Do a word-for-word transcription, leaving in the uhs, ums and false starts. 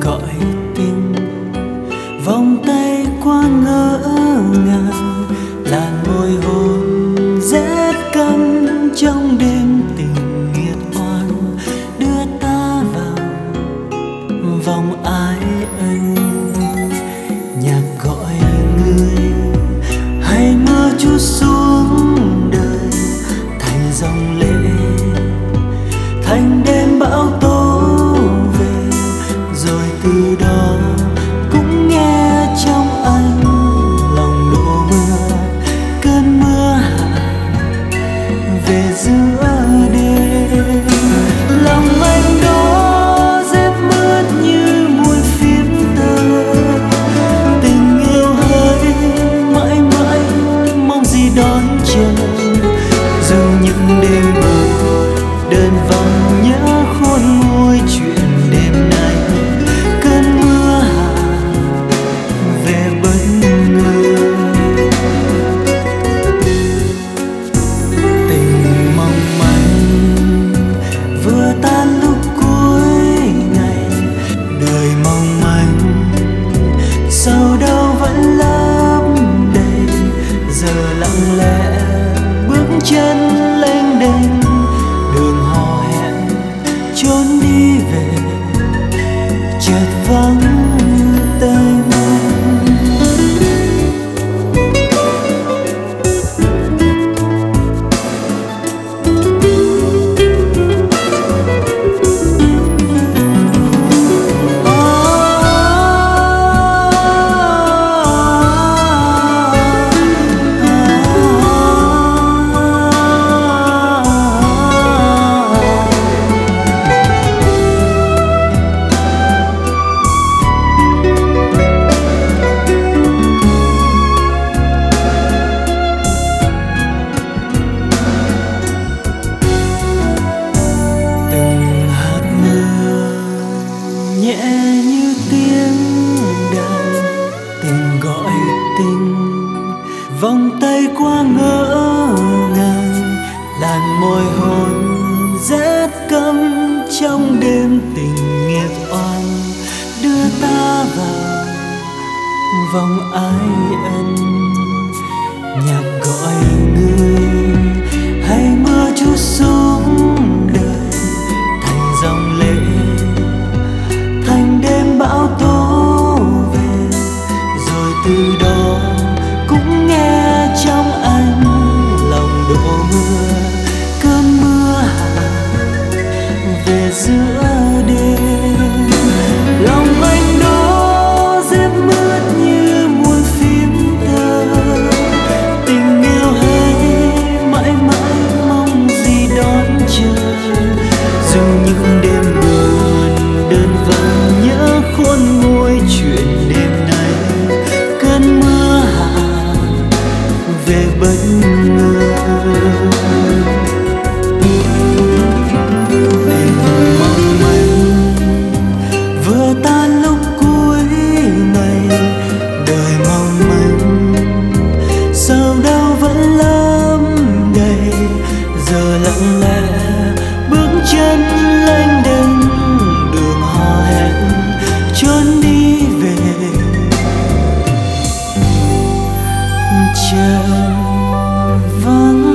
gọi tình, vòng tay qua ngỡ ngàng, làn môi hôn rét căm trong đêm tình nghiệt oan, đưa ta vào vòng ái ân. Nhạc gọi người hay mưa chút xuống đời, thành dòng lệ, thành đêm bão tố về, rồi từ đó cũng nghe trong anh lòng đổ mưa, cơn mưa hạ về giữa đêm. Lòng anh đó dép mướt như muôn phím tơ, tình yêu hơi mãi mãi mong gì đón chờ, dù những đêm buồn đơn vắng nhớ khôn nguôi chuyện đêm nay, cơn mưa hạ về bất ngờ. Tình mong manh vừa tan lúc cuối ngày, đời mong manh sau đâu vẫn lấp đầy, giờ lặng lẽ bước chân lênh đênh đường hò hẹn trốn đi về, chợt vắng tênh. Nhẹ như tiếng đàn, tình gọi tình, vòng tay qua ngỡ ngàng, làn môi hôn rét căm trong đêm tình nghiệt oan, đưa ta vào vòng ái ân. Nhạc gọi người hay mưa chút xuống đời, thành dòng lệ, thành đêm bão tố về, rồi từ đó cũng nghe trong anh lòng đổ mưa, cơn mưa hạ về giữa đêm. Lòng anh đó dép mướt như muôn phím tơ, tình yêu hay mãi mãi mong gì đón chờ, dù những đêm buồn đơn vắng nhớ khôn nguôi chuyện đêm nay, cơn mưa hạ về bất ngờ. Tình mong manh vừa tan lúc cuối ngày, đời mong manh sau đâu vẫn lấp đầy, giờ lặng lẽ bước chân lênh đênh đường hò hẹn trốn đi về, chợt vắng